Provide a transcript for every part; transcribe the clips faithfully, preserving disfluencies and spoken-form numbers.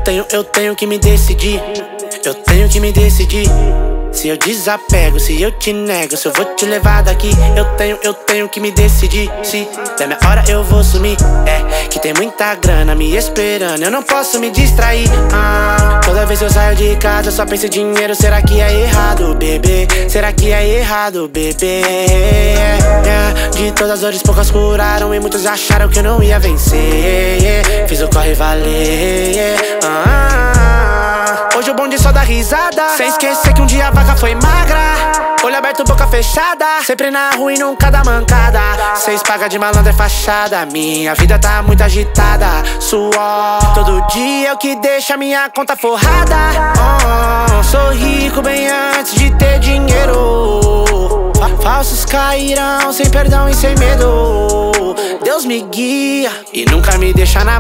tenho, eu tenho que me decidir. Eu tenho que me decidir. Se eu desapego, se eu te nego, se eu vou te levar daqui. Eu tenho, eu tenho que me decidir. Se der minha hora eu vou sumir. É, que tem muita grana me esperando, eu não posso me distrair. ah, Toda vez que eu saio de casa eu só penso em dinheiro. Será que é errado, bebê? Será que é errado, bebê? Yeah. De todas as dores poucas curaram e muitos acharam que eu não ia vencer. Yeah. Fiz o corre valer. Yeah. ah, Hoje o bonde só dá risada, sem esquecer que um dia a vaca foi magra. Olho aberto, boca fechada, sempre na rua e nunca dá mancada. Cês paga de malandro é fachada, minha vida tá muito agitada. Suor, todo dia é o que deixa minha conta forrada. oh, Sou rico bem antes de ter dinheiro. Falsos cairão sem perdão e sem medo. Deus me guia e nunca me deixa na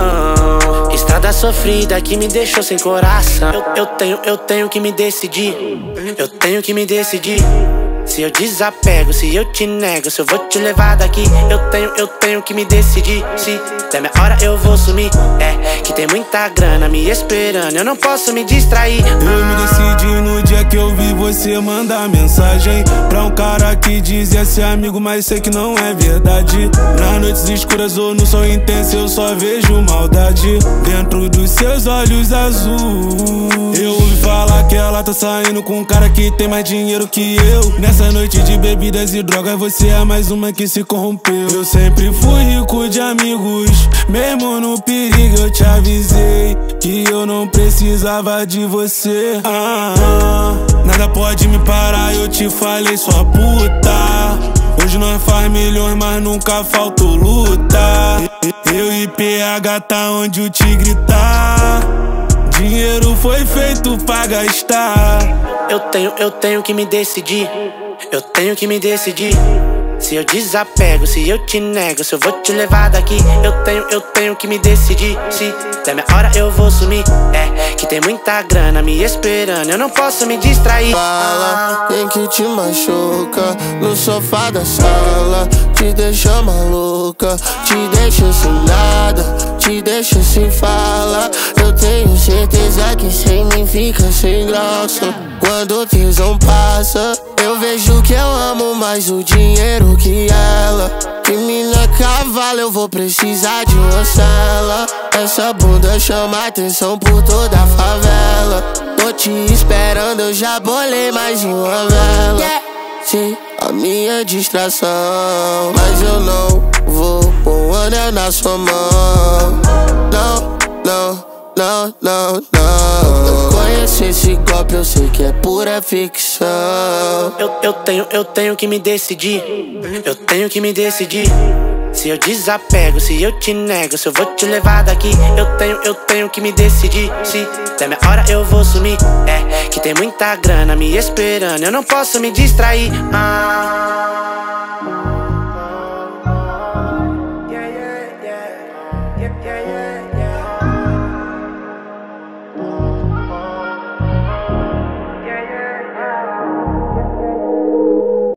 mão. Estrada sofrida que me deixou sem coração. Eu, eu tenho, eu tenho que me decidir. Eu tenho que me decidir. Se eu desapego, se eu te nego, se eu vou te levar daqui. Eu tenho, eu tenho que me decidir. Se der minha hora eu vou sumir. É, que tem muita grana me esperando, eu não posso me distrair. Eu me decidi no dia que eu vi você mandar mensagem pra um cara que dizia ser amigo, mas sei que não é verdade. Nas noites escuras ou no sol intenso eu só vejo maldade dentro dos seus olhos azuis. Eu ouvi falar que ela tá saindo com um cara que tem mais dinheiro que eu. Nessa noite de bebidas e drogas você é mais uma que se corrompeu. Eu sempre fui rico de amigos, mesmo no perigo eu te avisei que eu não precisava de você. ah, ah, Nada pode me parar, eu te falei, sua puta. Hoje nós faz milhões, mas nunca faltou luta. Eu e P H tá onde o tigre tá. Dinheiro foi feito pra gastar. Eu tenho, eu tenho que me decidir. Eu tenho que me decidir. Se eu desapego, se eu te nego, se eu vou te levar daqui. Eu tenho, eu tenho que me decidir. Se der minha hora eu vou sumir. É, que tem muita grana me esperando, eu não posso me distrair. Fala, quem que te machuca no sofá da sala, te deixa maluca, te deixa sem nada, te deixa sem fala. Eu tenho certeza que sem mim fica sem graça. Quando o tesão passa, eu vejo que eu amo mais o dinheiro que ela. Que mina cavalo, eu vou precisar de uma cela. Essa bunda chama atenção por toda a favela. Tô te esperando, eu já bolei mais de uma vela. Sim, a minha distração, mas eu não vou pôr um anel na sua mão. Não, não, não, não, não. Eu conheço esse golpe, eu sei que é pura ficção. Eu, eu tenho, eu tenho que me decidir. Eu tenho que me decidir. Se eu desapego, se eu te nego, se eu vou te levar daqui. Eu tenho, eu tenho que me decidir. Se der minha hora eu vou sumir. É, que tem muita grana me esperando, eu não posso me distrair. ah.